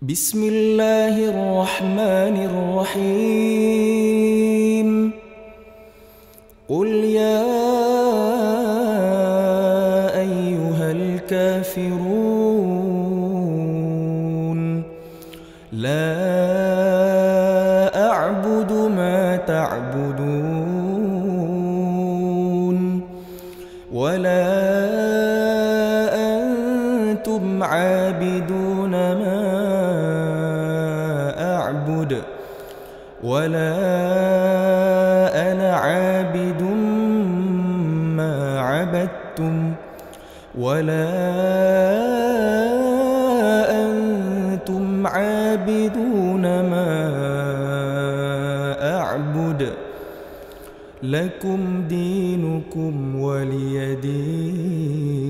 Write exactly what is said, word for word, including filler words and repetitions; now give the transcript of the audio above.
بسم الله الرحمن الرحيم قل يا أيها الكافرون لا أعبد ما تعبدون ولا أنتم عابدون ما أعبد ولا أنا عابد ما عبدتم ولا أنتم عابدون ما أعبد لكم دينكم ولي دين.